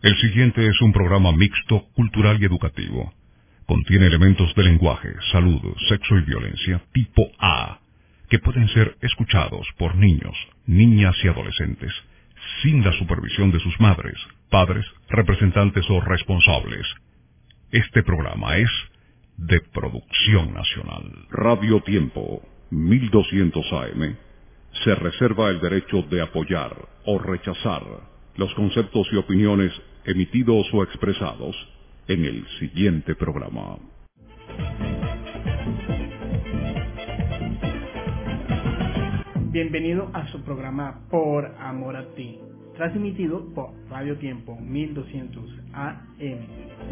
El siguiente es un programa mixto, cultural y educativo. Contiene elementos de lenguaje, salud, sexo y violencia tipo A, que pueden ser escuchados por niños, niñas y adolescentes, sin la supervisión de sus madres, padres, representantes o responsables. Este programa es de producción nacional. Radio Tiempo, 1200 AM, se reserva el derecho de apoyar o rechazar los conceptos y opiniones emitidos o expresados en el siguiente programa. Bienvenido a su programa Por Amor a Ti, transmitido por Radio Tiempo 1200 AM.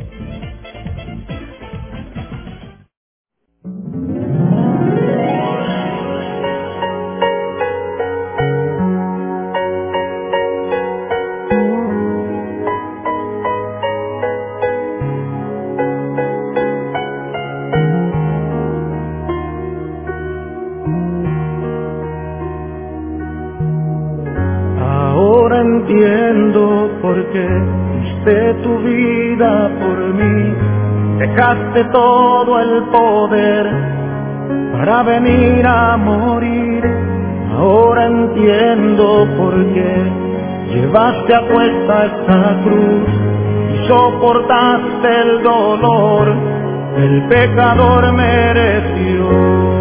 Entiendo por qué diste tu vida por mí, dejaste todo el poder para venir a morir. Ahora entiendo por qué llevaste a cuesta esta cruz y soportaste el dolor que el pecador mereció.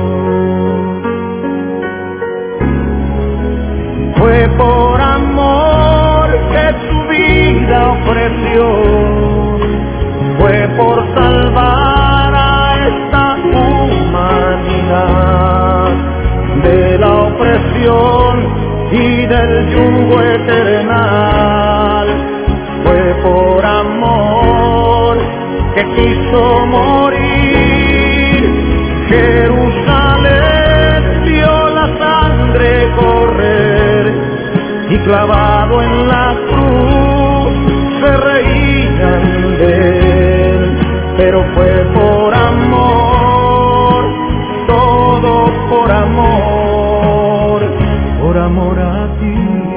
Fue por amor que su vida ofreció, fue por salvar a esta humanidad de la opresión y del yugo eternal. Fue por amor que quiso morir. Jerusalén vio la sangre correr y clavado en la cruz se reían de él, pero fue por amor, todo por amor a ti.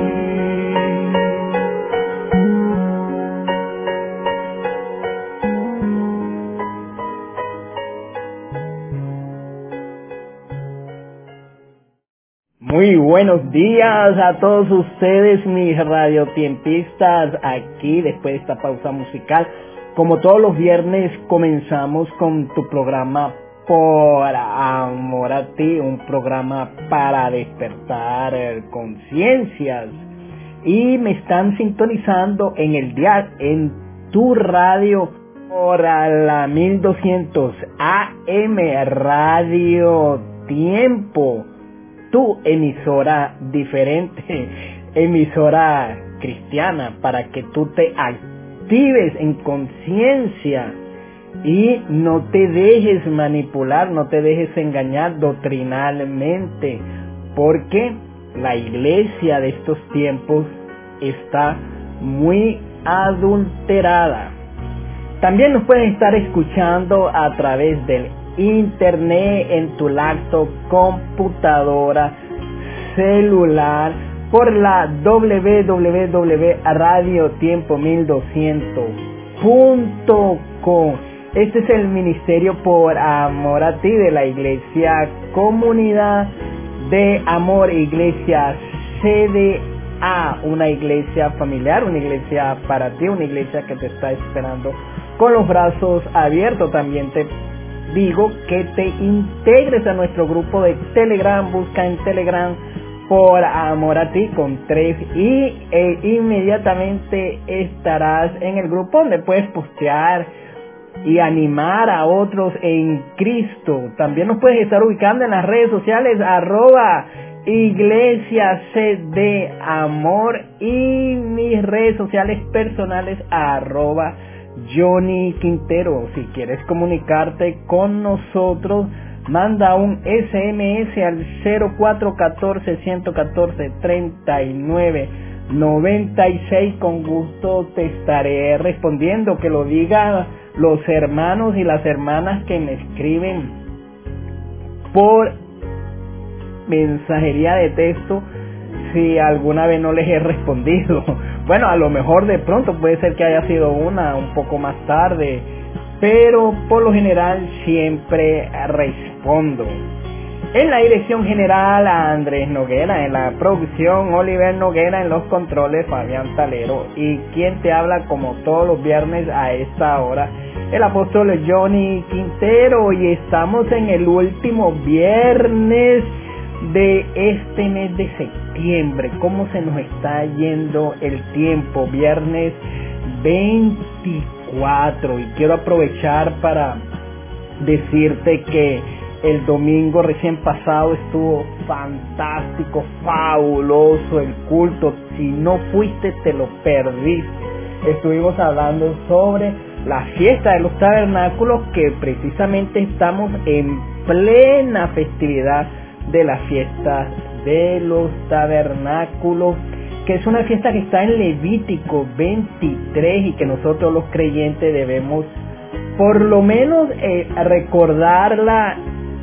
Muy buenos días a todos ustedes, mis radiotiempistas, aquí después de esta pausa musical. Como todos los viernes comenzamos con tu programa Por Amor a Ti, un programa para despertar conciencias. Y me están sintonizando en el dial, en tu radio, por la 1200 AM, Radio Tiempo. Tu emisora diferente, emisora cristiana, para que tú te actives en conciencia y no te dejes manipular, no te dejes engañar doctrinalmente, porque la iglesia de estos tiempos está muy adulterada. También nos pueden estar escuchando a través del internet, en tu laptop, computadora, celular, por la www.radiotiempo1200.com. Este es el ministerio Por Amor a Ti de la Iglesia Comunidad de Amor, Iglesia CDA, una iglesia familiar, una iglesia para ti, una iglesia que te está esperando con los brazos abiertos. También te digo que te integres a nuestro grupo de Telegram. Busca en Telegram Por Amor a Ti con 3 y inmediatamente estarás en el grupo donde puedes postear y animar a otros en Cristo. También nos puedes estar ubicando en las redes sociales @Iglesia CD Amor y mis redes sociales personales @Johnny Quintero. Si quieres comunicarte con nosotros, manda un SMS al 0414-114-3996. Con gusto te estaré respondiendo. Que lo digan los hermanos y las hermanas que me escriben por mensajería de texto si alguna vez no les he respondido. Bueno, a lo mejor de pronto puede ser que haya sido un poco más tarde, pero por lo general siempre respondo. En la dirección general, a Andrés Noguera; en la producción, Oliver Noguera; en los controles, Fabián Talero; y quien te habla como todos los viernes a esta hora, el apóstol Johnny Quintero. Y estamos en el último viernes de este mes de septiembre. ¿Cómo se nos está yendo el tiempo? Viernes 24. Y quiero aprovechar para decirte que el domingo recién pasado estuvo fantástico, fabuloso el culto. Si no fuiste, te lo perdiste. Estuvimos hablando sobre la fiesta de los tabernáculos, que precisamente estamos en plena festividad de la fiesta de los tabernáculos, que es una fiesta que está en Levítico 23 y que nosotros los creyentes debemos por lo menos recordarla,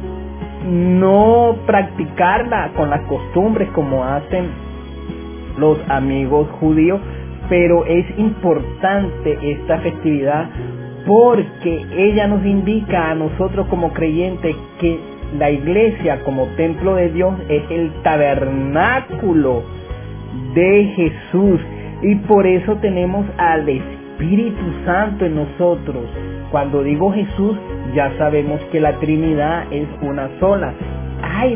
no practicarla con las costumbres como hacen los amigos judíos, pero es importante esta festividad porque ella nos indica a nosotros como creyentes que la iglesia como templo de Dios es el tabernáculo de Jesús, y por eso tenemos al Espíritu Santo en nosotros. Cuando digo Jesús, ya sabemos que la Trinidad es una sola. Hay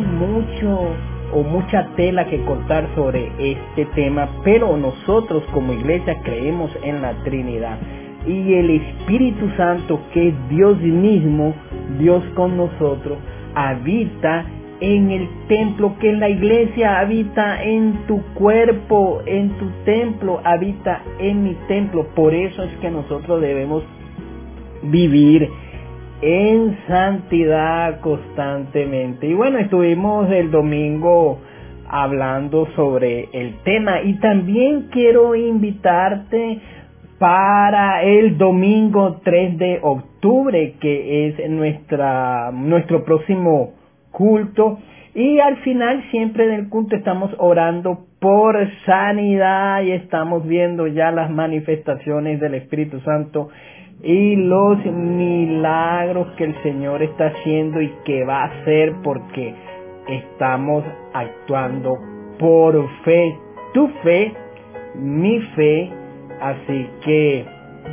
mucha tela que cortar sobre este tema, pero nosotros como iglesia creemos en la Trinidad. Y el Espíritu Santo, que es Dios mismo, Dios con nosotros, habita en el templo, que es la iglesia, habita en tu cuerpo, en tu templo, habita en mi templo. Por eso es que nosotros debemos vivir en santidad constantemente. Y bueno, estuvimos el domingo hablando sobre el tema, y también quiero invitarte para el domingo 3 de octubre, que es nuestro próximo culto. Y al final siempre del culto estamos orando por sanidad y estamos viendo ya las manifestaciones del Espíritu Santo y los milagros que el Señor está haciendo y que va a hacer, porque estamos actuando por fe. Tu fe, mi fe. Así que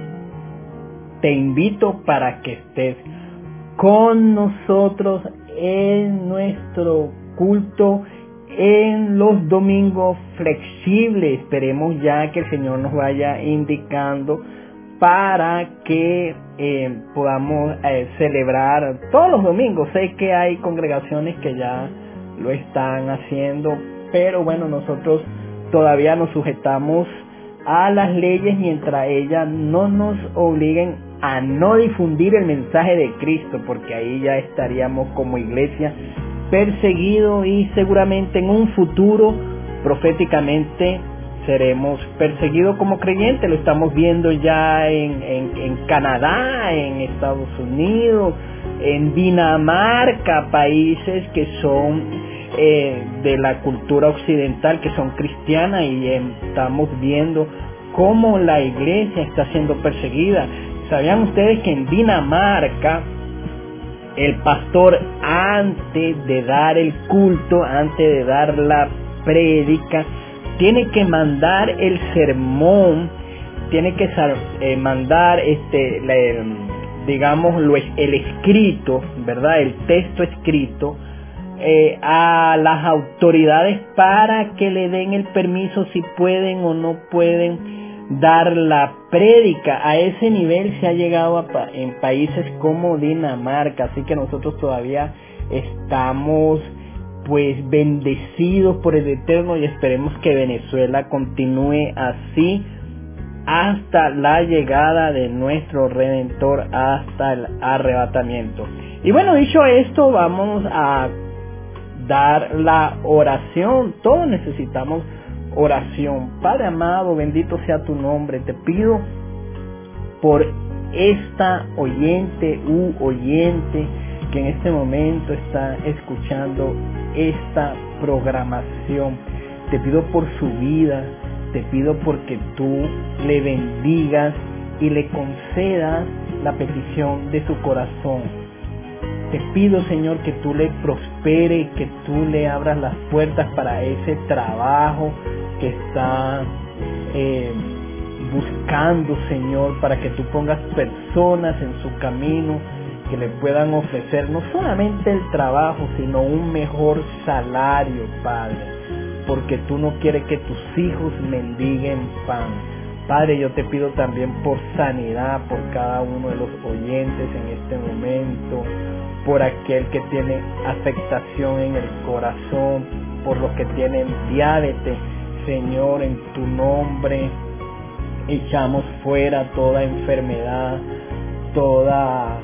te invito para que estés con nosotros en nuestro culto en los domingos flexibles. Esperemos ya que el Señor nos vaya indicando para que podamos celebrar todos los domingos. Sé que hay congregaciones que ya lo están haciendo, pero bueno, nosotros todavía nos sujetamos a las leyes mientras ellas no nos obliguen a no difundir el mensaje de Cristo, porque ahí ya estaríamos como iglesia perseguidos, y seguramente en un futuro proféticamente seremos perseguidos como creyentes. Lo estamos viendo ya en Canadá, en Estados Unidos, en Dinamarca, países que son de la cultura occidental, que son cristianas, y estamos viendo cómo la iglesia está siendo perseguida. ¿Sabían ustedes que en Dinamarca el pastor, antes de dar el culto, antes de dar la prédica, tiene que mandar el sermón, tiene que mandar el escrito, ¿verdad? El texto escrito a las autoridades para que le den el permiso si pueden o no pueden dar la prédica. A ese nivel se ha llegado en países como Dinamarca, así que nosotros todavía estamos pues bendecidos por el Eterno, y esperemos que Venezuela continúe así hasta la llegada de nuestro Redentor, hasta el arrebatamiento. Y bueno, dicho esto, vamos a dar la oración. Todos necesitamos oración. Padre amado, bendito sea tu nombre. Te pido por esta oyente que en este momento está escuchando esta programación. te pido por su vida, te pido porque tú le bendigas y le concedas la petición de su corazón. Te pido, Señor, que tú le prosperes, que tú le abras las puertas para ese trabajo que está buscando, Señor, para que tú pongas personas en su camino que le puedan ofrecer no solamente el trabajo, sino un mejor salario, Padre, porque tú no quieres que tus hijos mendiguen pan. Padre, yo te pido también por sanidad, por cada uno de los oyentes en este momento, por aquel que tiene afectación en el corazón, por los que tienen diabetes. Señor, en tu nombre echamos fuera toda enfermedad, toda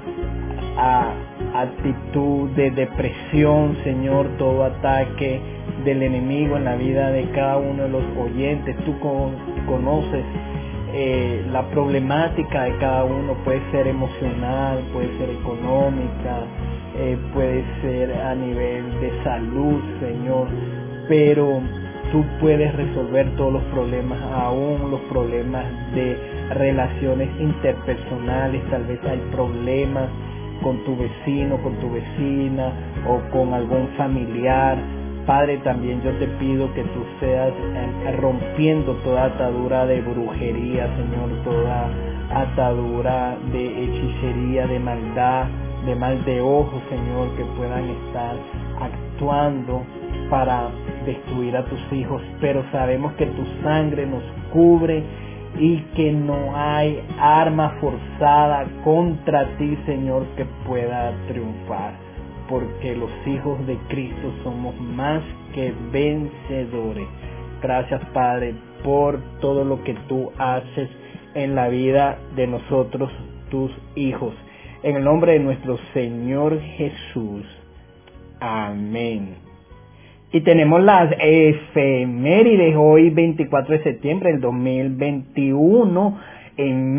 actitud de depresión, Señor, todo ataque del enemigo en la vida de cada uno de los oyentes. Tú conoces la problemática de cada uno, puede ser emocional, puede ser económica, puede ser a nivel de salud, Señor, pero tú puedes resolver todos los problemas, aún los problemas de relaciones interpersonales. Tal vez hay problemas con tu vecino, con tu vecina o con algún familiar. Padre, también yo te pido que tú seas rompiendo toda atadura de brujería, Señor, toda atadura de hechicería, de maldad, de mal de ojo, Señor, que puedan estar actuando para destruir a tus hijos, pero sabemos que tu sangre nos cubre y que no hay arma forzada contra ti, Señor, que pueda triunfar, porque los hijos de Cristo somos más que vencedores. Gracias, Padre, por todo lo que tú haces en la vida de nosotros, tus hijos. En el nombre de nuestro Señor Jesús. Amén. Y tenemos las efemérides hoy, 24 de septiembre del 2021. En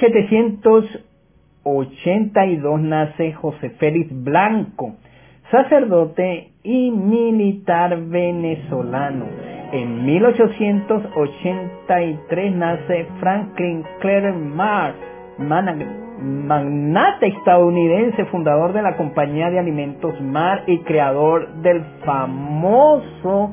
1782 nace José Félix Blanco, sacerdote y militar venezolano. En 1883 nace Franklin Claremont, magnate estadounidense, fundador de la compañía de alimentos Mar y creador del famoso,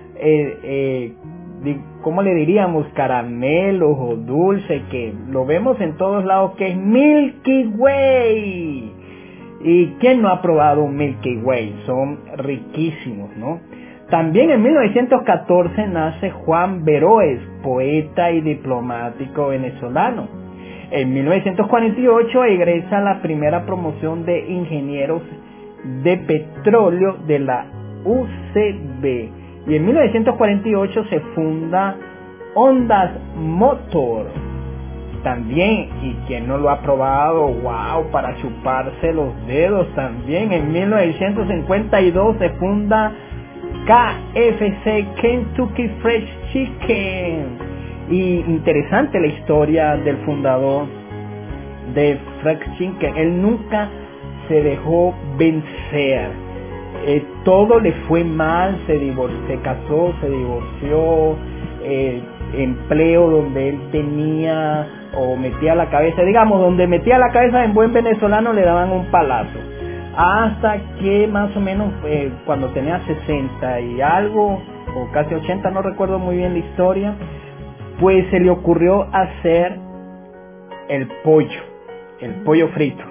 ¿cómo le diríamos? Caramelos o dulce, que lo vemos en todos lados, que es Milky Way. ¿Y quién no ha probado un Milky Way? Son riquísimos, ¿no? También en 1914 nace Juan Veroes, poeta y diplomático venezolano. En 1948 egresa la primera promoción de ingenieros de petróleo de la UCB. Y en 1948 se funda Ondas Motor. También, y quien no lo ha probado, wow, para chuparse los dedos también. En 1952 se funda KFC, Kentucky Fried Chicken. Y interesante la historia del fundador de Fried Chicken. Él nunca se dejó vencer. Todo le fue mal, se casó, se divorció, empleo donde él tenía o metía la cabeza, digamos, donde metía la cabeza en buen venezolano le daban un palazo. Hasta que más o menos cuando tenía 60 y algo, o casi 80, no recuerdo muy bien la historia, pues se le ocurrió hacer el pollo frito.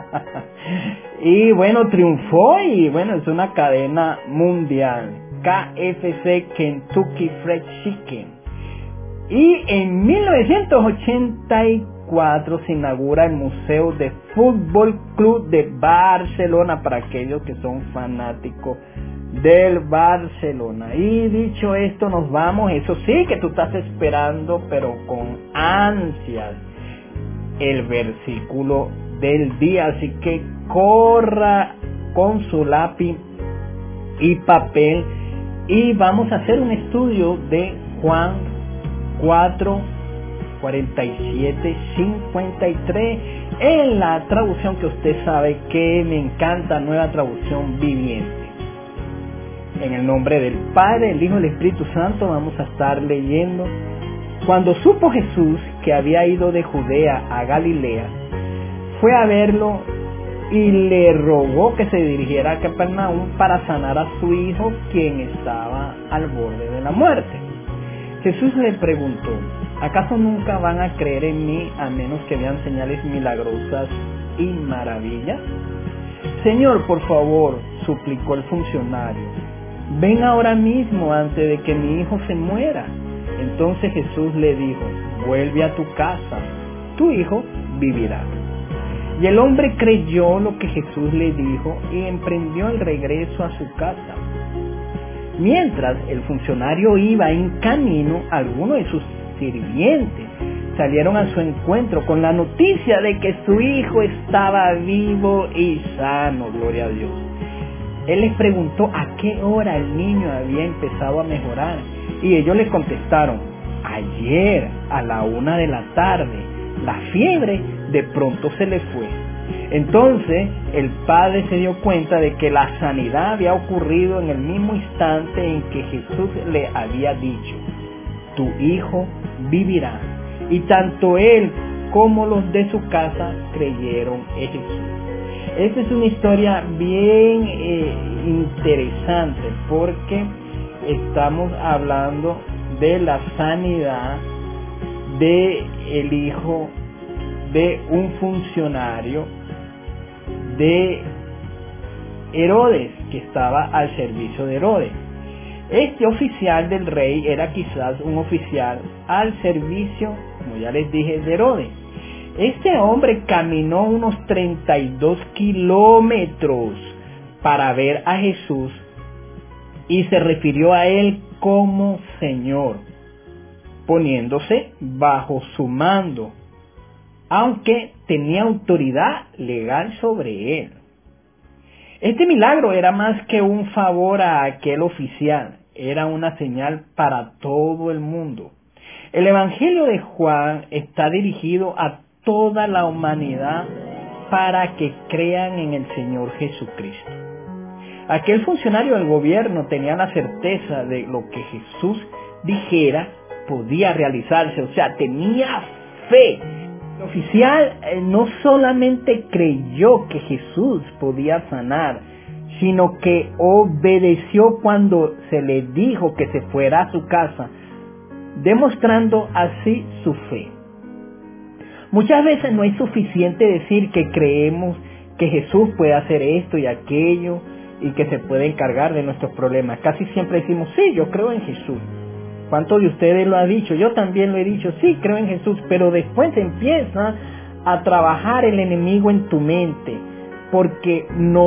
Y bueno, triunfó y bueno, es una cadena mundial. KFC, Kentucky Fried Chicken. Y en 1984 se inaugura el Museo de Fútbol Club de Barcelona, para aquellos que son fanáticos del Barcelona. Y dicho esto, nos vamos. Eso sí que tú estás esperando, pero con ansias, el versículo del día. Así que corra con su lápiz y papel y vamos a hacer un estudio de Juan 4, 47, 53 en la traducción que usted sabe que me encanta, Nueva Traducción Viviente. En el nombre del Padre, el Hijo y el Espíritu Santo vamos a estar leyendo. Cuando supo Jesús que había ido de Judea a Galilea, fue a verlo y le rogó que se dirigiera a Capernaum para sanar a su hijo, quien estaba al borde de la muerte. Jesús le preguntó: ¿acaso nunca van a creer en mí a menos que vean señales milagrosas y maravillas? Señor, por favor, suplicó el funcionario, ven ahora mismo antes de que mi hijo se muera. Entonces Jesús le dijo: vuelve a tu casa, tu hijo vivirá. Y el hombre creyó lo que Jesús le dijo y emprendió el regreso a su casa. Mientras el funcionario iba en camino, algunos de sus sirvientes salieron a su encuentro con la noticia de que su hijo estaba vivo y sano, gloria a Dios. Él les preguntó a qué hora el niño había empezado a mejorar, y ellos le contestaron: ayer a la 1 de la tarde, la fiebre de pronto se le fue. Entonces el padre se dio cuenta de que la sanidad había ocurrido en el mismo instante en que Jesús le había dicho: tu hijo vivirá. Y tanto él como los de su casa creyeron en Jesús. Esta es una historia bien interesante, porque estamos hablando de la sanidad de el hijo de un funcionario de Herodes, que estaba al servicio de Herodes. Este oficial del rey era quizás un oficial al servicio, como ya les dije, de Herodes. Este hombre caminó unos 32 kilómetros para ver a Jesús y se refirió a él como Señor, poniéndose bajo su mando, aunque tenía autoridad legal sobre él. Este milagro era más que un favor a aquel oficial, era una señal para todo el mundo. El Evangelio de Juan está dirigido a toda la humanidad para que crean en el Señor Jesucristo. Aquel funcionario del gobierno tenía la certeza de lo que Jesús dijera podía realizarse, o sea, tenía fe. El oficial no solamente creyó que Jesús podía sanar, sino que obedeció cuando se le dijo que se fuera a su casa, demostrando así su fe. Muchas veces no es suficiente decir que creemos que Jesús puede hacer esto y aquello y que se puede encargar de nuestros problemas. Casi siempre decimos: sí, yo creo en Jesús. ¿Cuántos de ustedes lo ha dicho? Yo también lo he dicho: sí, creo en Jesús. Pero después empieza a trabajar el enemigo en tu mente, porque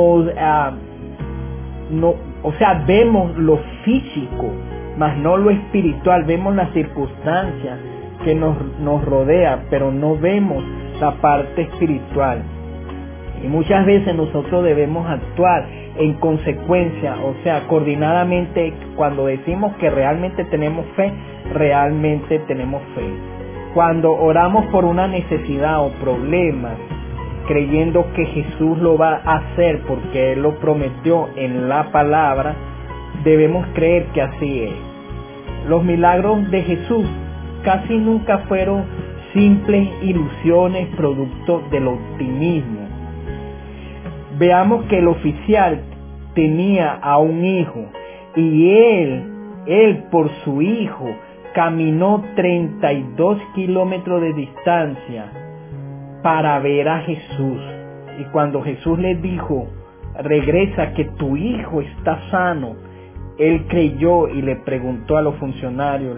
vemos lo físico, mas no lo espiritual. Vemos las circunstancias que nos rodea, pero no vemos la parte espiritual. Y muchas veces nosotros debemos actuar en consecuencia, o sea, coordinadamente. Cuando decimos que realmente tenemos fe, realmente tenemos fe. Cuando oramos por una necesidad o problemas, creyendo que Jesús lo va a hacer porque Él lo prometió en la palabra, debemos creer que así es. Los milagros de Jesús casi nunca fueron simples ilusiones producto del optimismo. Veamos que el oficial tenía a un hijo y él por su hijo caminó 32 kilómetros de distancia para ver a Jesús. Y cuando Jesús le dijo: regresa, que tu hijo está sano, él creyó y le preguntó a los funcionarios,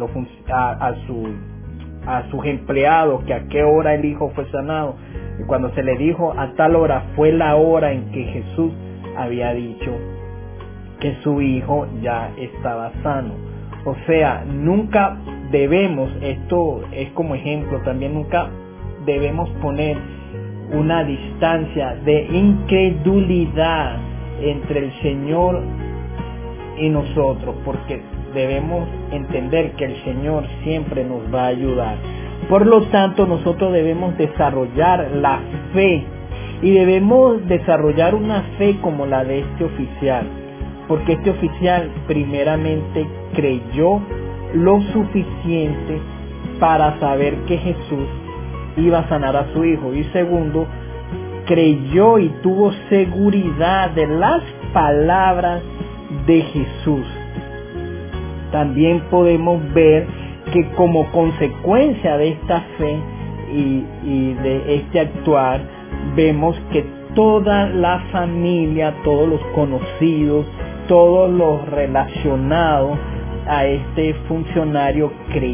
a sus empleados, que a qué hora el hijo fue sanado. Y cuando se le dijo a tal hora, fue la hora en que Jesús había dicho que su hijo ya estaba sano. O sea, nunca debemos, esto es como ejemplo también, nunca debemos poner una distancia de incredulidad entre el Señor y nosotros, porque debemos entender que el Señor siempre nos va a ayudar. Por lo tanto, nosotros debemos desarrollar la fe, y debemos desarrollar una fe como la de este oficial. porque este oficial primeramente creyó lo suficiente para saber que Jesús iba a sanar a su hijo, y segundo, creyó y tuvo seguridad de las palabras de Jesús. También podemos ver que como consecuencia de esta fe y de este actuar, vemos que toda la familia, todos los conocidos, todos los relacionados a este funcionario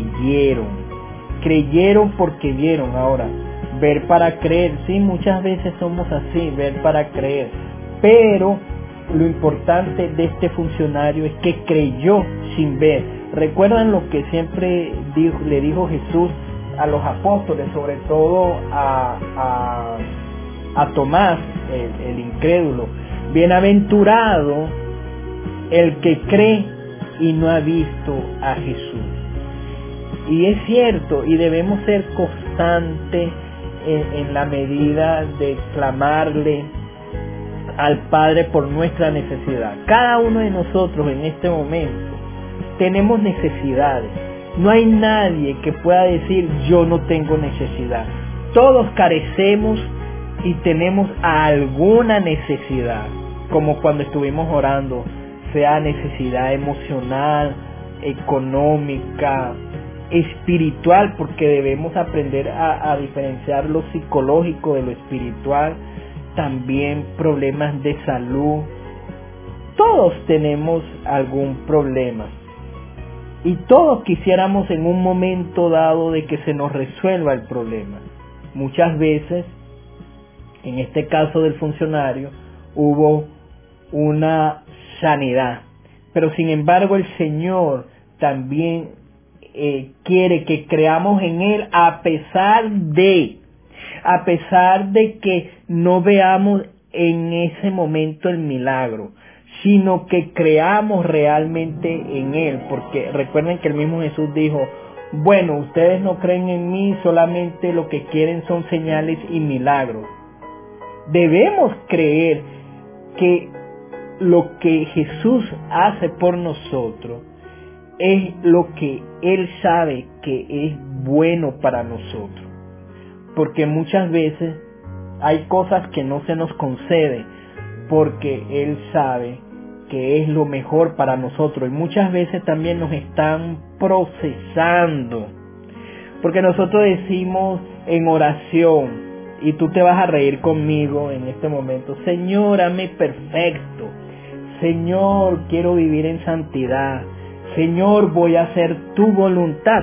creyeron porque vieron. Ahora, ver para creer, sí, muchas veces somos así, ver para creer, pero lo importante de este funcionario es que creyó sin ver. ¿Recuerdan lo que siempre le dijo Jesús a los apóstoles, sobre todo a Tomás, el incrédulo? Bienaventurado el que cree y no ha visto a Jesús. Y es cierto, y debemos ser constantes en la medida de clamarle al Padre por nuestra necesidad. Cada uno de nosotros en este momento tenemos necesidades. No hay nadie que pueda decir yo no tengo necesidad. Todos carecemos y tenemos alguna necesidad, como cuando estuvimos orando, sea necesidad emocional, económica, espiritual, porque debemos aprender a diferenciar lo psicológico de lo espiritual, también problemas de salud. Todos tenemos algún problema y todos quisiéramos en un momento dado de que se nos resuelva el problema. Muchas veces, en este caso del funcionario, hubo una sanidad, pero sin embargo el Señor también quiere que creamos en Él a pesar de que no veamos en ese momento el milagro, sino que creamos realmente en Él, porque recuerden que el mismo Jesús dijo: bueno, ustedes no creen en mí, solamente lo que quieren son señales y milagros. Debemos creer que lo que Jesús hace por nosotros es lo que Él sabe que es bueno para nosotros. Porque muchas veces hay cosas que no se nos conceden porque Él sabe que es lo mejor para nosotros. Y muchas veces también nos están procesando. Porque nosotros decimos en oración, y tú te vas a reír conmigo en este momento: Señor, hazme perfecto. Señor, quiero vivir en santidad. Señor, voy a hacer tu voluntad.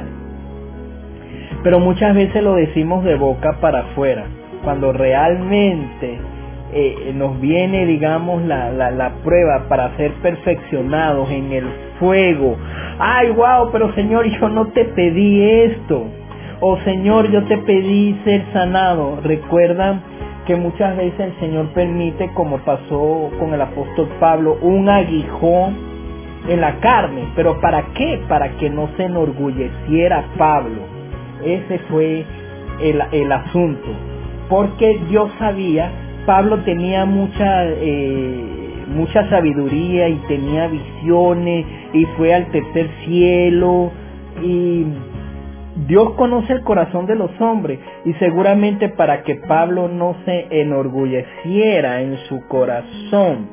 Pero muchas veces lo decimos de boca para afuera, cuando realmente nos viene, digamos, la prueba para ser perfeccionados en el fuego. Ay, wow, pero Señor, yo no te pedí esto. O Señor, yo te pedí ser sanado. Recuerdan que muchas veces el Señor permite, como pasó con el apóstol Pablo, un aguijón en la carne. ¿Pero para qué? Para que no se enorgulleciera Pablo. Ese fue el asunto. Porque Dios sabía, Pablo tenía mucha sabiduría y tenía visiones y fue al tercer cielo, y Dios conoce el corazón de los hombres, y seguramente para que Pablo no se enorgulleciera en su corazón,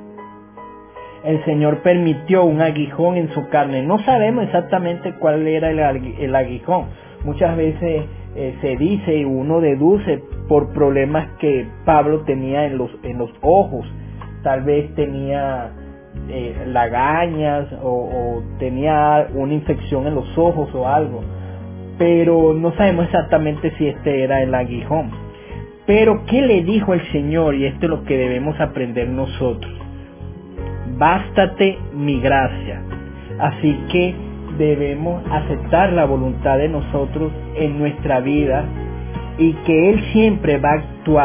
el Señor permitió un aguijón en su carne. No sabemos exactamente cuál era el aguijón. Muchas veces se dice y uno deduce por problemas que Pablo tenía en los ojos. Tal vez tenía lagañas o tenía una infección en los ojos o algo. Pero no sabemos exactamente si este era el aguijón. Pero ¿qué le dijo el Señor? Y esto es lo que debemos aprender nosotros: bástate mi gracia. Así que debemos aceptar la voluntad de nosotros en nuestra vida, y que Él siempre va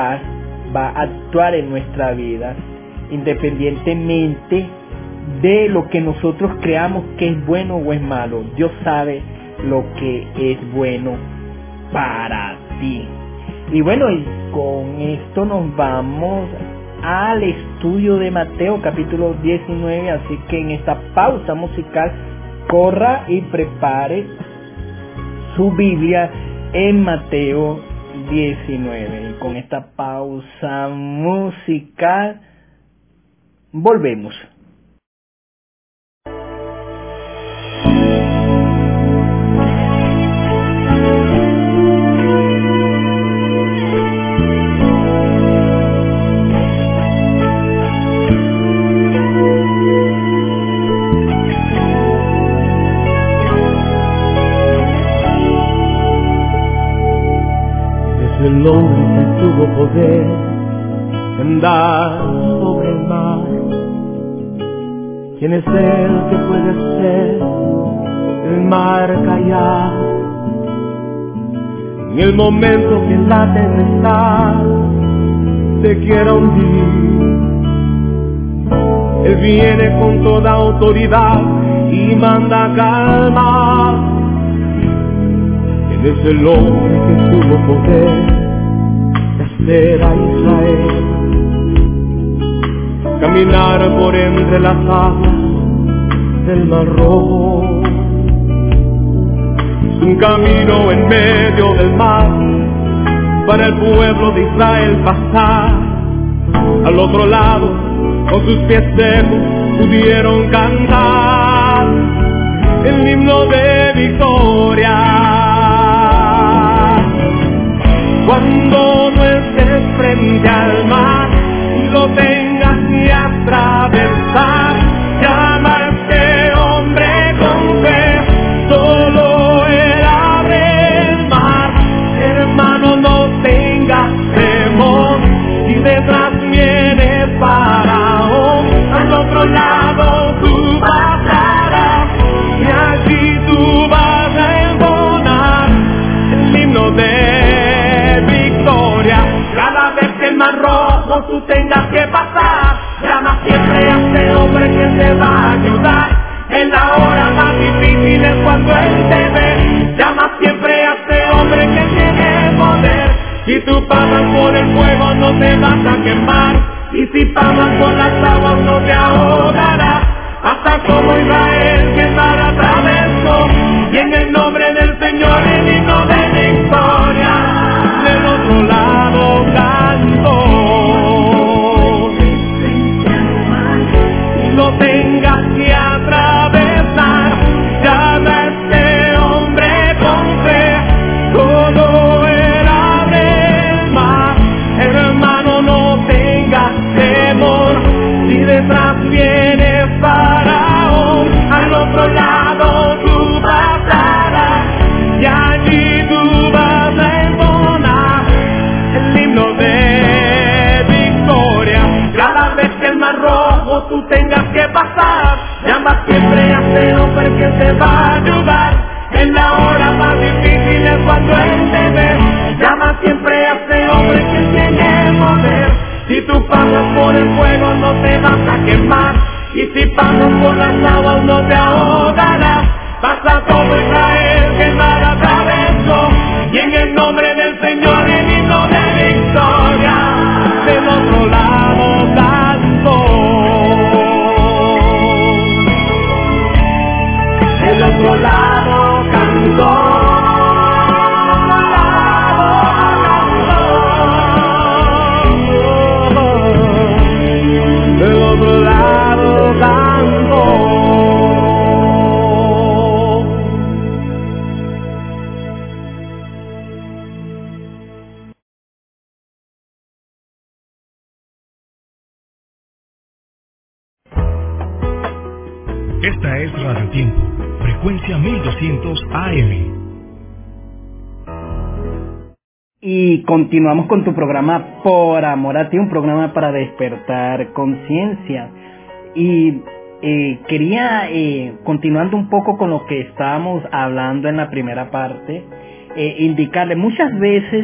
a actuar en nuestra vida, independientemente de lo que nosotros creamos que es bueno o es malo. Dios sabe lo que es bueno para ti. Y bueno, y con esto nos vamos al estudio de Mateo capítulo 19, así que en esta pausa musical corra y prepare su Biblia en Mateo 19. Y con esta pausa musical volvemos. El hombre que tuvo poder de andar sobre el mar. ¿Quién es el que puede hacer el mar callar? En el momento que la tempestad te quiera hundir, Él viene con toda autoridad y manda calmar. ¿Quién es el hombre que tuvo poder de hacer a Israel caminar por entre las aguas del Mar Rojo? Es un camino en medio del mar para el pueblo de Israel pasar. Al otro lado, con sus pies secos, pudieron cantar el himno de victoria. Cuando no estés frente al mar y lo tengas que atravesar, llama a este hombre con fe, solo Él abre el mar. Hermano, no tengas temor, si detrás viene Faraón, al otro lado tú pasarás y allí tú vas a entonar el himno de victoria. Cada vez que el Mar Rojo tú tengas que pasar, llama siempre a este hombre que te va a ayudar. En la hora más difícil es cuando Él te ve. Llama siempre a este hombre que tiene poder. Si tú pasas por el fuego no te vas a quemar, y si pasas por las aguas no te ahogarás. Hasta como Israel que para atravesó, y en el nombre del Señor el himno de victoria del otro lado cantó. No tengas que atravesar, llama a este hombre con fe, todo Él abre el mar. Hermano, no tengas temor, si detrás viene Faraón, al otro lado tú pasarás y allí tú vas a entonar el himno de victoria. Cada vez que el Mar Rojo tú tengas que pasar, llama siempre a este hombre que te va a ayudar. En la hora más difícil es cuando Él te ve. Llama siempre a este hombre que tiene poder. Si tú pasas por el fuego no te vas a quemar, y si pasas por las aguas no te ahogarás. Pasa todo Israel que el mar atravesó, y en el nombre del Señor el himno de victoria del otro lado cantó. Del otro lado cantó. Del otro lado cantó. Esta es Radio Tiempo, frecuencia 1200 AM. Y continuamos con tu programa Por Amor a Ti, un programa para despertar conciencia. Y quería, continuando un poco con lo que estábamos hablando en la primera parte, indicarle, muchas veces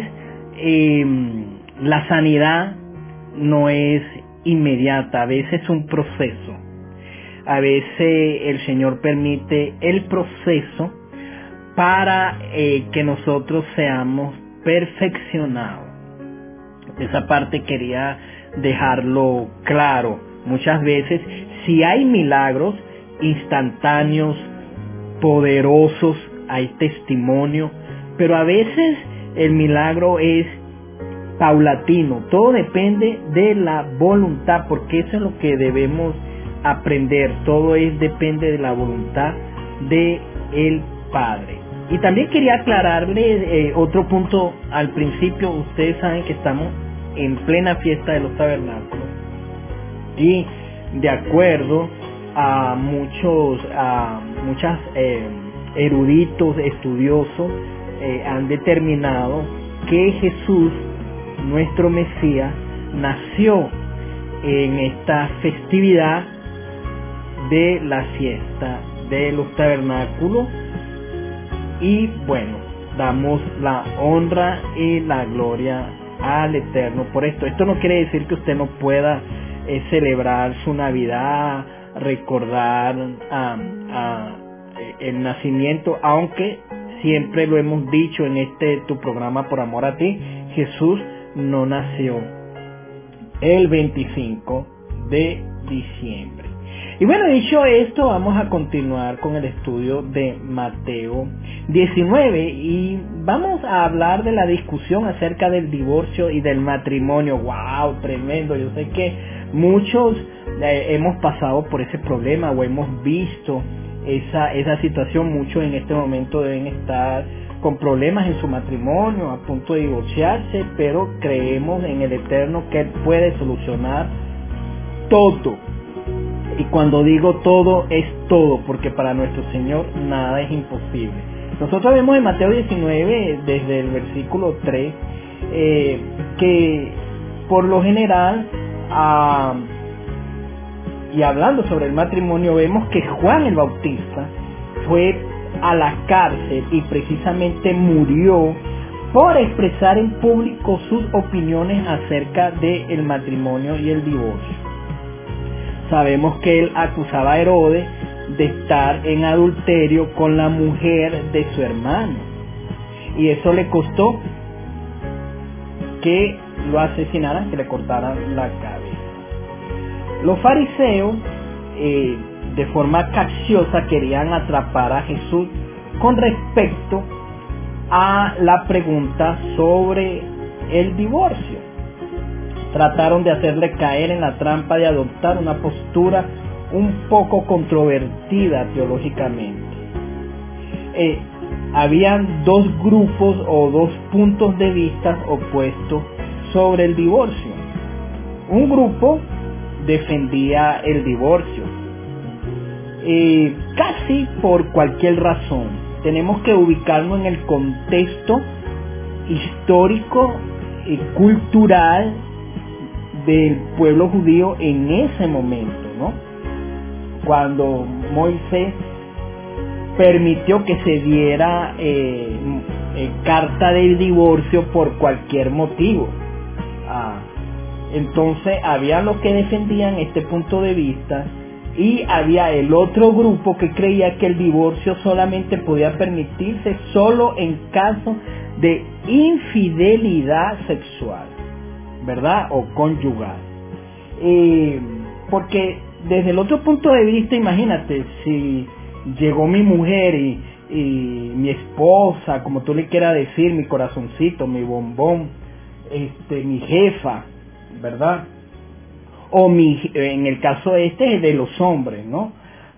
la sanidad no es inmediata, a veces es un proceso. A veces el Señor permite el proceso para que nosotros seamos perfeccionados. Esa parte quería dejarlo claro. Muchas veces, si hay milagros instantáneos, poderosos, hay testimonio, pero a veces el milagro es paulatino. Todo depende de la voluntad, porque eso es lo que debemos aprender. Todo depende de la voluntad de el Padre. Y también quería aclararle otro punto al principio. Ustedes saben que estamos en plena fiesta de los tabernáculos, y de acuerdo a muchos eruditos, estudiosos, han determinado que Jesús, nuestro Mesías, nació en esta festividad de la fiesta de los tabernáculos. Y bueno, damos la honra y la gloria al Eterno por esto. Esto no quiere decir que usted no pueda celebrar su Navidad, recordar el nacimiento, aunque siempre lo hemos dicho en tu programa Por Amor a Ti, Jesús no nació el 25 de diciembre. Y bueno, dicho esto, vamos a continuar con el estudio de Mateo 19 y vamos a hablar de la discusión acerca del divorcio y del matrimonio. ¡Wow! Tremendo. Yo sé que muchos hemos pasado por ese problema o hemos visto esa situación. Muchos en este momento deben estar con problemas en su matrimonio, a punto de divorciarse, pero creemos en el Eterno que Él puede solucionar todo. Y cuando digo todo, es todo, porque para nuestro Señor nada es imposible. Nosotros vemos en Mateo 19, desde el versículo 3, que por lo general, y hablando sobre el matrimonio, vemos que Juan el Bautista fue a la cárcel y precisamente murió por expresar en público sus opiniones acerca del matrimonio y el divorcio. Sabemos que él acusaba a Herodes de estar en adulterio con la mujer de su hermano, y eso le costó que lo asesinaran, que le cortaran la cabeza. Los fariseos de forma capciosa querían atrapar a Jesús con respecto a la pregunta sobre el divorcio. Trataron de hacerle caer en la trampa de adoptar una postura un poco controvertida teológicamente. Habían dos grupos o dos puntos de vista opuestos sobre el divorcio. Un grupo defendía el divorcio, casi por cualquier razón. Tenemos que ubicarnos en el contexto histórico y cultural del pueblo judío en ese momento, ¿no? Cuando Moisés permitió que se diera carta de divorcio por cualquier motivo. Entonces había los que defendían este punto de vista y había el otro grupo que creía que el divorcio solamente podía permitirse solo en caso de infidelidad sexual, ¿verdad? O conyugal. Porque desde el otro punto de vista, imagínate, si llegó mi mujer y mi esposa, como tú le quieras decir, mi corazoncito, mi bombón, mi jefa, ¿verdad? O en el caso de los hombres, ¿no?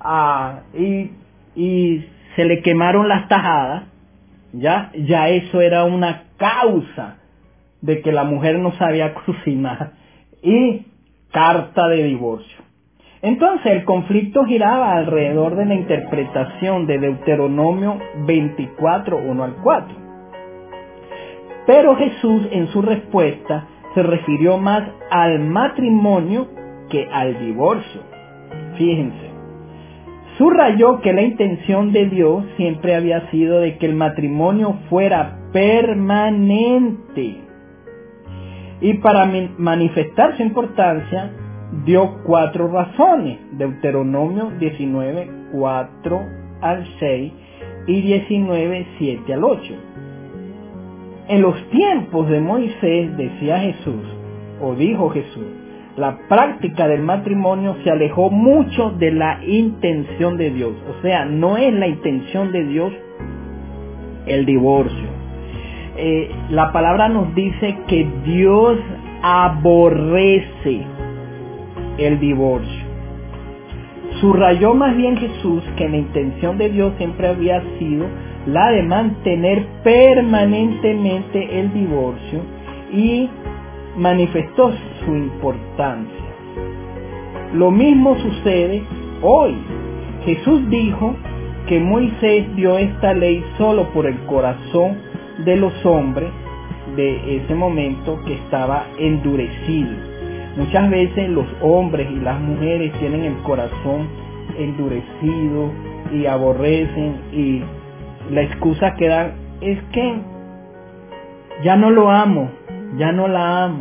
Y se le quemaron las tajadas, ya eso era una causa de que la mujer no sabía cocinar y carta de divorcio. Entonces el conflicto giraba alrededor de la interpretación de Deuteronomio 24, 1 al 4. Pero Jesús en su respuesta se refirió más al matrimonio que al divorcio. Fíjense, subrayó que la intención de Dios siempre había sido de que el matrimonio fuera permanente. Y para manifestar su importancia, dio 4 razones. Deuteronomio 19, 4 al 6 y 19, 7 al 8. En los tiempos de Moisés, decía Jesús, o dijo Jesús, la práctica del matrimonio se alejó mucho de la intención de Dios. O sea, no es la intención de Dios el divorcio. La palabra nos dice que Dios aborrece el divorcio. Subrayó más bien Jesús que la intención de Dios siempre había sido la de mantener permanentemente el divorcio y manifestó su importancia. Lo mismo sucede hoy. Jesús dijo que Moisés dio esta ley solo por el corazón de los hombres de ese momento que estaba endurecido. Muchas veces los hombres y las mujeres tienen el corazón endurecido y aborrecen, y la excusa que dan es que ya no lo amo, ya no la amo,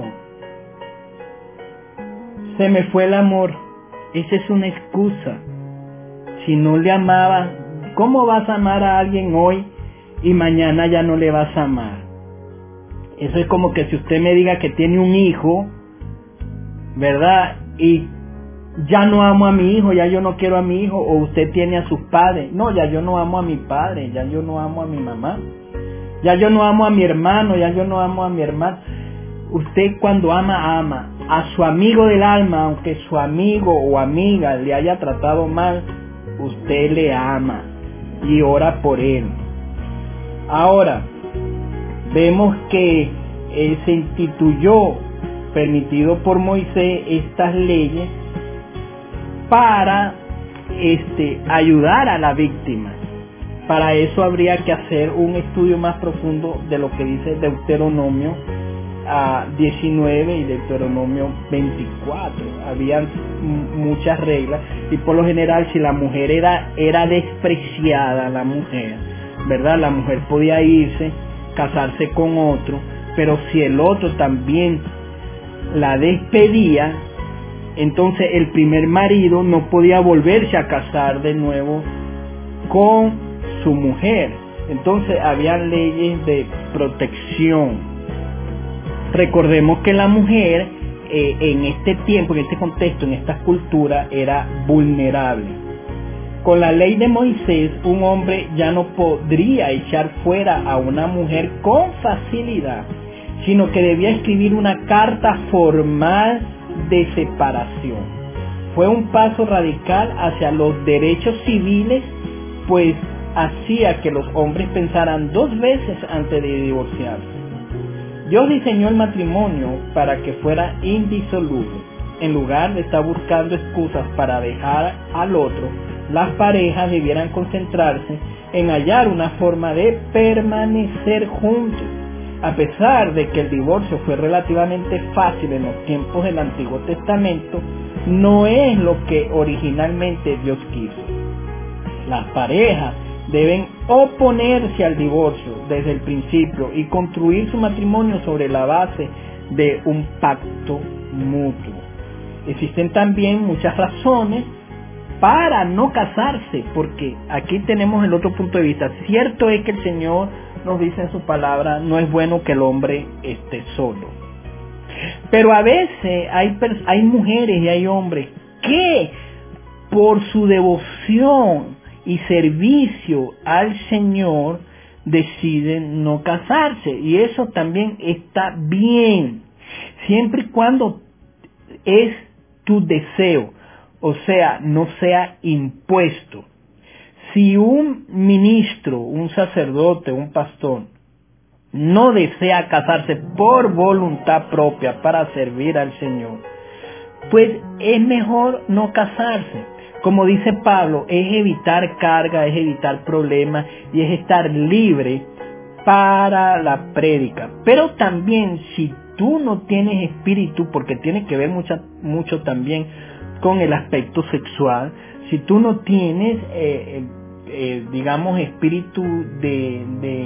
se me fue el amor. Esa es una excusa. Si no le amaba, ¿cómo vas a amar a alguien hoy y mañana ya no le vas a amar? Eso es como que si usted me diga que tiene un hijo, ¿verdad? Y ya no amo a mi hijo, ya yo no quiero a mi hijo. O usted tiene a sus padres, no, ya yo no amo a mi padre, ya yo no amo a mi mamá, ya yo no amo a mi hermano, ya yo no amo a mi hermano. Usted cuando ama, ama a su amigo del alma, aunque su amigo o amiga le haya tratado mal, usted le ama y ora por él. Ahora, vemos que se instituyó, permitido por Moisés, estas leyes para ayudar a la víctima. Para eso habría que hacer un estudio más profundo de lo que dice Deuteronomio 19 y Deuteronomio 24. Habían muchas reglas, y por lo general, si la mujer era despreciada, la mujer, ¿verdad? La mujer podía irse, casarse con otro, pero si el otro también la despedía, entonces el primer marido no podía volverse a casar de nuevo con su mujer. Entonces había leyes de protección. Recordemos que la mujer en este tiempo, en este contexto, en esta cultura, era vulnerable. Con la ley de Moisés, un hombre ya no podría echar fuera a una mujer con facilidad, sino que debía escribir una carta formal de separación. Fue un paso radical hacia los derechos civiles, pues hacía que los hombres pensaran 2 veces antes de divorciarse. Dios diseñó el matrimonio para que fuera indisoluble. En lugar de estar buscando excusas para dejar al otro, las parejas debieran concentrarse en hallar una forma de permanecer juntos. A pesar de que el divorcio fue relativamente fácil en los tiempos del Antiguo Testamento, no es lo que originalmente Dios quiso. Las parejas deben oponerse al divorcio desde el principio y construir su matrimonio sobre la base de un pacto mutuo. Existen también muchas razones para no casarse, porque aquí tenemos el otro punto de vista. Cierto es que el Señor nos dice en su palabra, no es bueno que el hombre esté solo. Pero a veces hay mujeres y hay hombres que por su devoción y servicio al Señor deciden no casarse, y eso también está bien, siempre y cuando es tu deseo, o sea, no sea impuesto. Si un ministro, un sacerdote, un pastor no desea casarse por voluntad propia para servir al Señor, pues es mejor no casarse. Como dice Pablo, es evitar carga, es evitar problemas y es estar libre para la prédica. Pero también, si tú no tienes espíritu, porque tiene que ver mucho también con el aspecto sexual, si tú no tienes digamos espíritu de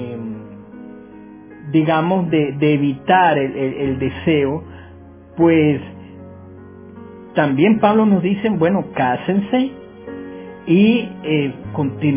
evitar el deseo, pues también Pablo nos dice, bueno, cásense y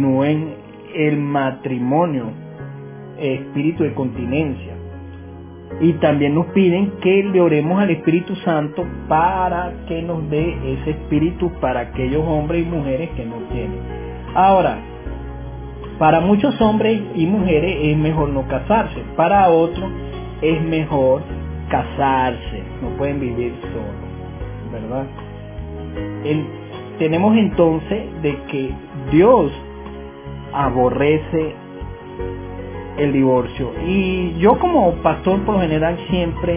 continúen el matrimonio, espíritu de continencia. Y también nos piden que le oremos al Espíritu Santo para que nos dé ese espíritu para aquellos hombres y mujeres que no tienen. Ahora, para muchos hombres y mujeres es mejor no casarse, para otros es mejor casarse, no pueden vivir solos, ¿verdad? Tenemos entonces de que Dios aborrece el divorcio, y yo como pastor por lo general siempre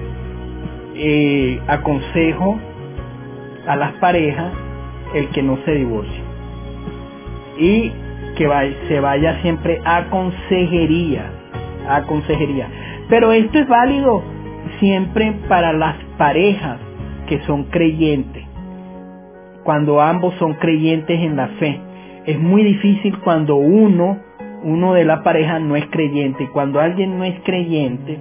aconsejo a las parejas el que no se divorcie y que se vaya siempre a consejería, pero esto es válido siempre para las parejas que son creyentes, cuando ambos son creyentes en la fe. Es muy difícil cuando uno de la pareja no es creyente, y cuando alguien no es creyente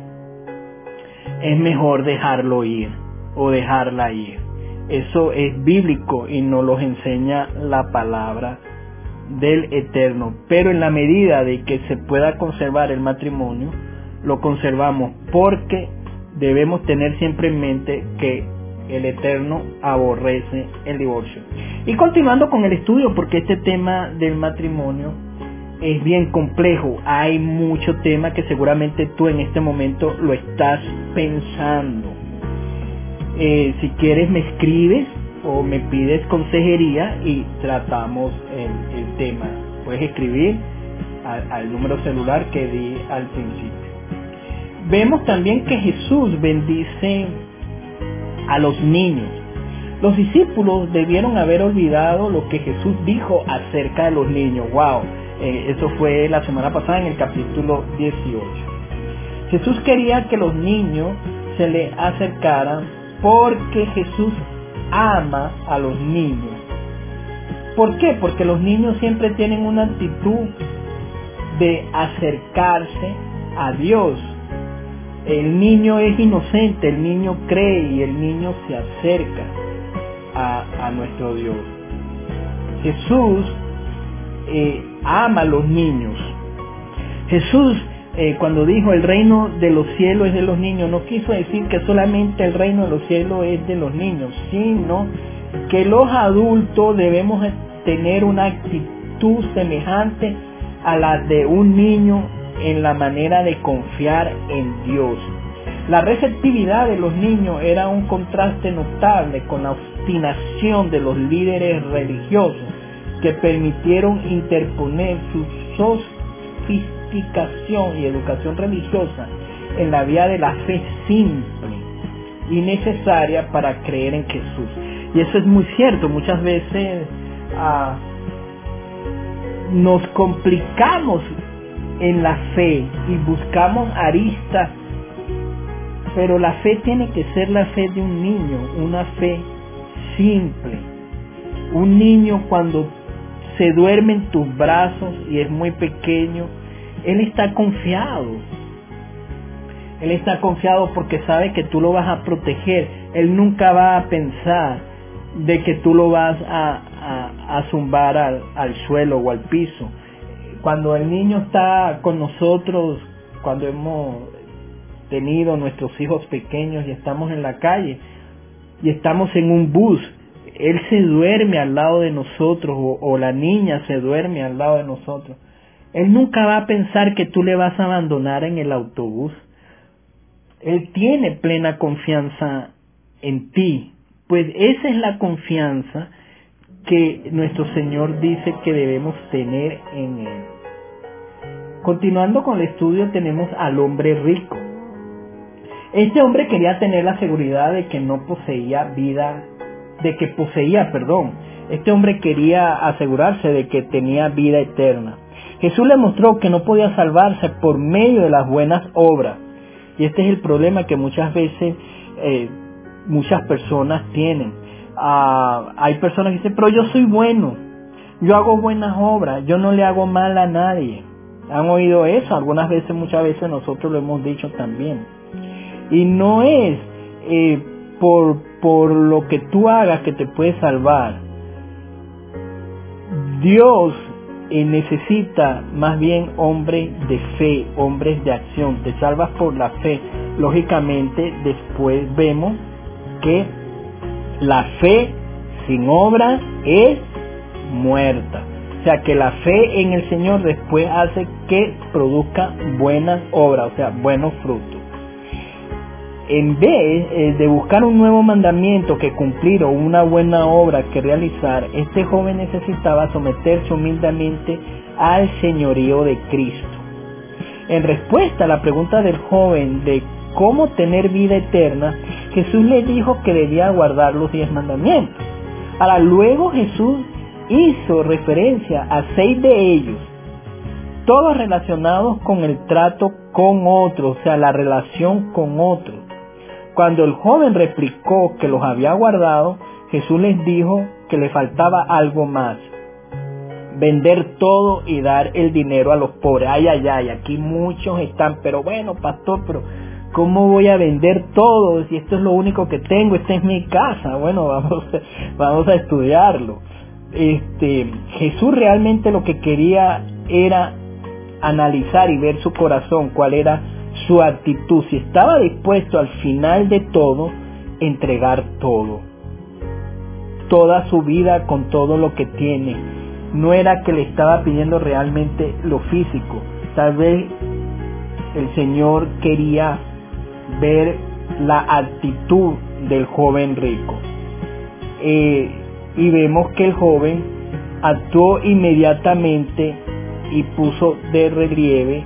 es mejor dejarlo ir o dejarla ir. Eso es bíblico y nos lo enseña la palabra del Eterno, pero en la medida de que se pueda conservar el matrimonio, lo conservamos, porque debemos tener siempre en mente que el Eterno aborrece el divorcio. Y continuando con el estudio, porque este tema del matrimonio es bien complejo, hay mucho tema que seguramente tú en este momento lo estás pensando. Si quieres me escribes o me pides consejería y tratamos el tema. Puedes escribir al número celular que di al principio. Vemos también que Jesús bendice a los niños. Los discípulos debieron haber olvidado lo que Jesús dijo acerca de los niños. ¡Wow! Eso fue la semana pasada en el capítulo 18. Jesús quería que los niños se le acercaran porque Jesús ama a los niños. ¿Por qué? Porque los niños siempre tienen una actitud de acercarse a Dios. El niño es inocente, el niño cree y el niño se acerca a nuestro Dios. Jesús ama a los niños. Jesús cuando dijo el reino de los cielos es de los niños, no quiso decir que solamente el reino de los cielos es de los niños, sino que los adultos debemos tener una actitud semejante a la de un niño en la manera de confiar en Dios. La receptividad de los niños era un contraste notable con la obstinación de los líderes religiosos que permitieron interponer su sofisticación y educación religiosa en la vía de la fe simple y necesaria para creer en Jesús. Y eso es muy cierto, muchas veces nos complicamos en la fe y buscamos aristas, pero la fe tiene que ser la fe de un niño, una fe simple. Un niño cuando se duerme en tus brazos y es muy pequeño, él está confiado. Él está confiado porque sabe que tú lo vas a proteger. Él nunca va a pensar de que tú lo vas a zumbar al suelo o al piso. Cuando el niño está con nosotros, cuando hemos tenido nuestros hijos pequeños y estamos en la calle y estamos en un bus, él se duerme al lado de nosotros o la niña se duerme al lado de nosotros. Él nunca va a pensar que tú le vas a abandonar en el autobús. Él tiene plena confianza en ti. Pues esa es la confianza que nuestro Señor dice que debemos tener en Él. Continuando con el estudio, tenemos al hombre rico. Este hombre quería tener la seguridad de que Este hombre quería asegurarse de que tenía vida eterna. Jesús le mostró que no podía salvarse por medio de las buenas obras. Y este es el problema que muchas veces muchas personas tienen. Hay personas que dicen, pero yo soy bueno, yo hago buenas obras, yo no le hago mal a nadie. ¿Han oído eso? Algunas veces, muchas veces nosotros lo hemos dicho también. Y no es por lo que tú hagas que te puedes salvar. Dios necesita más bien hombres de fe, hombres de acción. Te salvas por la fe, lógicamente después vemos que la fe sin obras es muerta. O sea que la fe en el Señor después hace que produzca buenas obras, o sea, buenos frutos. En vez de buscar un nuevo mandamiento que cumplir o una buena obra que realizar, este joven necesitaba someterse humildemente al señorío de Cristo. En respuesta a la pregunta del joven de cómo tener vida eterna, Jesús le dijo que debía guardar los 10 mandamientos. Ahora, luego Jesús hizo referencia a 6 de ellos, todos relacionados con el trato con otros, o sea, la relación con otros. Cuando el joven replicó que los había guardado, Jesús les dijo que le faltaba algo más: vender todo y dar el dinero a los pobres. Ay, aquí muchos están, pero bueno, pastor, pero ¿cómo voy a vender todo si esto es lo único que tengo? Esta es mi casa. Bueno, vamos a estudiarlo. Jesús realmente lo que quería era analizar y ver su corazón, cuál era su actitud, si estaba dispuesto al final de todo entregar todo, toda su vida con todo lo que tiene. No era que le estaba pidiendo realmente lo físico. Tal vez el Señor quería ver la actitud del joven rico. Y vemos que el joven actuó inmediatamente y puso de relieve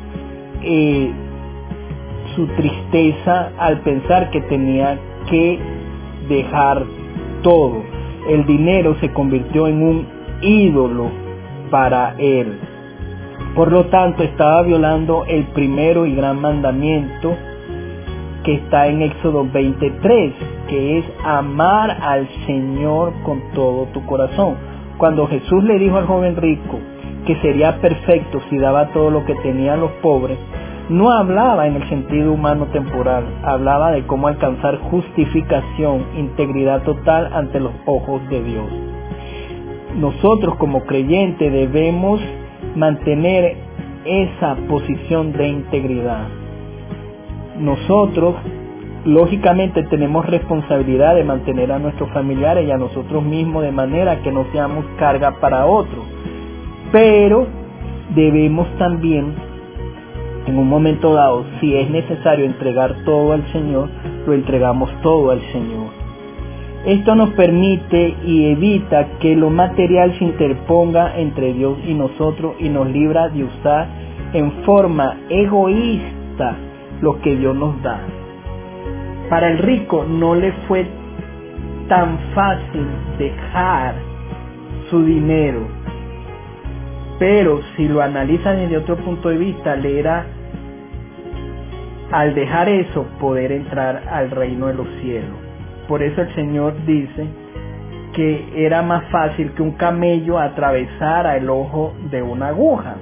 su tristeza al pensar que tenía que dejar todo. El dinero se convirtió en un ídolo para él. Por lo tanto, estaba violando el primero y gran mandamiento que está en Éxodo 23, que es amar al Señor con todo tu corazón. Cuando Jesús le dijo al joven rico que sería perfecto si daba todo lo que tenían los pobres, no hablaba en el sentido humano temporal, hablaba de cómo alcanzar justificación, integridad total ante los ojos de Dios. Nosotros como creyentes debemos mantener esa posición de integridad. Nosotros, lógicamente, tenemos responsabilidad de mantener a nuestros familiares y a nosotros mismos de manera que no seamos carga para otros. Pero debemos también, en un momento dado, si es necesario entregar todo al Señor, lo entregamos todo al Señor. Esto nos permite y evita que lo material se interponga entre Dios y nosotros y nos libra de usar en forma egoísta lo que Dios nos da. Para el rico no le fue tan fácil dejar su dinero, pero si lo analiza desde otro punto de vista, le era, al dejar eso, poder entrar al reino de los cielos. Por eso el Señor dice que era más fácil que un camello atravesara el ojo de una aguja.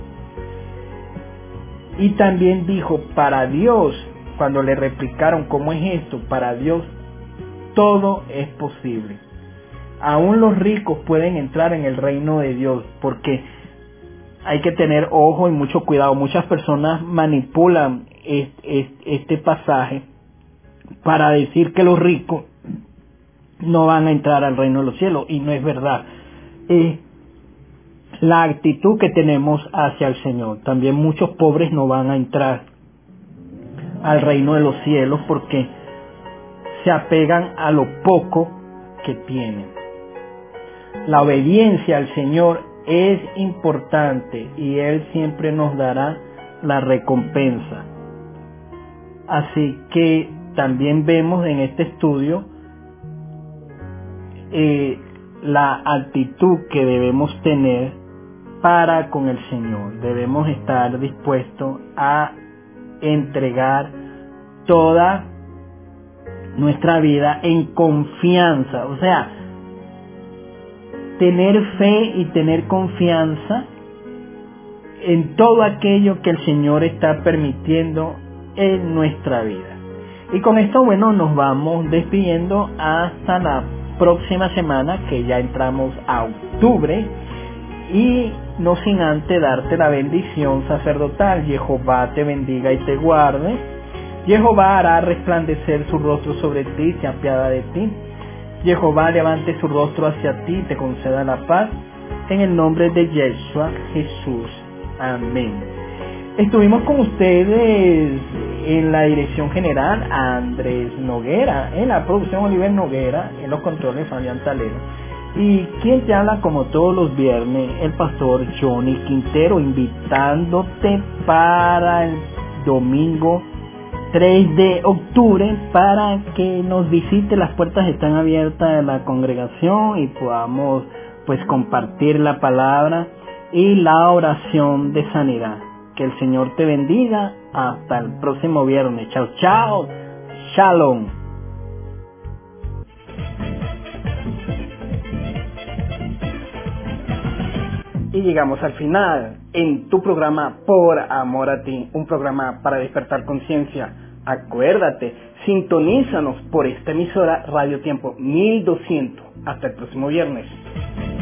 Y también dijo, para Dios, cuando le replicaron cómo es esto, para Dios todo es posible. Aún los ricos pueden entrar en el reino de Dios, porque hay que tener ojo y mucho cuidado. Muchas personas manipulan este pasaje para decir que los ricos no van a entrar al reino de los cielos, y no es verdad. La actitud que tenemos hacia el Señor. También muchos pobres no van a entrar al reino de los cielos porque se apegan a lo poco que tienen. La obediencia al Señor es importante y Él siempre nos dará la recompensa. Así que también vemos en este estudio la actitud que debemos tener para con el Señor. Debemos estar dispuestos a entregar toda nuestra vida en confianza, o sea, tener fe y tener confianza en todo aquello que el Señor está permitiendo en nuestra vida. Y con esto, bueno, nos vamos despidiendo hasta la próxima semana, que ya entramos a octubre, y no sin antes darte la bendición sacerdotal. Jehová te bendiga y te guarde. Jehová hará resplandecer su rostro sobre ti y se apiada de ti. Jehová levante su rostro hacia ti y te conceda la paz. En el nombre de Yeshua Jesús. Amén. Estuvimos con ustedes en la dirección general Andrés Noguera, en la producción Oliver Noguera, en los controles Fabián Talero. Y quien te habla como todos los viernes, el pastor Johnny Quintero, invitándote para el domingo 3 de octubre para que nos visite. Las puertas están abiertas de la congregación y podamos pues compartir la palabra y la oración de sanidad. Que el Señor te bendiga. Hasta el próximo viernes. Chao, chao. Shalom. Y llegamos al final en tu programa Por Amor a Ti, un programa para despertar conciencia. Acuérdate, sintonízanos por esta emisora Radio Tiempo 1200. Hasta el próximo viernes.